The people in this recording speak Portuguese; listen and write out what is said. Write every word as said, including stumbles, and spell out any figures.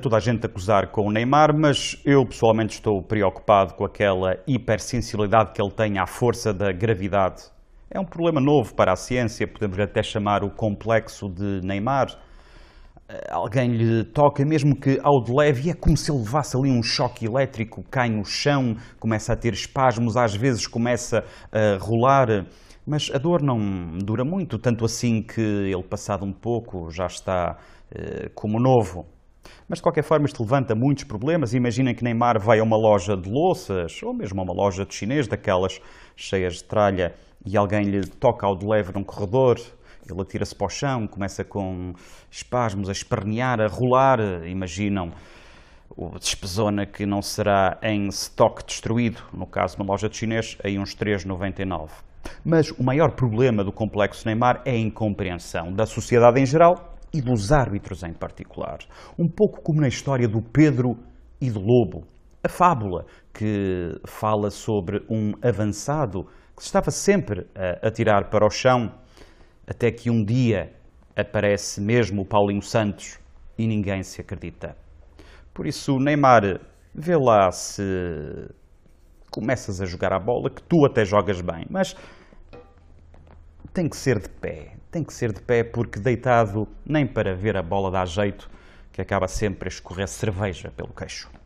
toda a gente a gozar com o Neymar, mas eu pessoalmente estou preocupado com aquela hipersensibilidade que ele tem à força da gravidade. É um problema novo para a ciência, podemos até chamar o complexo de Neymar. Alguém lhe toca, mesmo que ao de leve, e é como se ele levasse ali um choque elétrico, cai no chão, começa a ter espasmos, às vezes começa a rolar, mas a dor não dura muito, tanto assim que ele, passado um pouco, já está eh, como novo. Mas, de qualquer forma, isto levanta muitos problemas. Imaginem que Neymar vai a uma loja de louças, ou mesmo a uma loja de chinês, daquelas cheias de tralha, e alguém lhe toca ao de leve num corredor. Ele atira-se para o chão, começa com espasmos a espernear, a rolar. Imaginam o despesona que não será em estoque destruído, no caso de uma loja de chinês, aí uns três vírgula noventa e nove. Mas o maior problema do complexo Neymar é a incompreensão da sociedade em geral e dos árbitros em particular. Um pouco como na história do Pedro e do Lobo. A fábula que fala sobre um avançado que se estava sempre a atirar para o chão, até que um dia aparece mesmo o Paulinho Santos e ninguém se acredita. Por isso, Neymar, vê lá se começas a jogar a bola, que tu até jogas bem, mas tem que ser de pé. Tem que ser de pé porque deitado nem para ver a bola dá jeito, que acaba sempre a escorrer cerveja pelo queixo.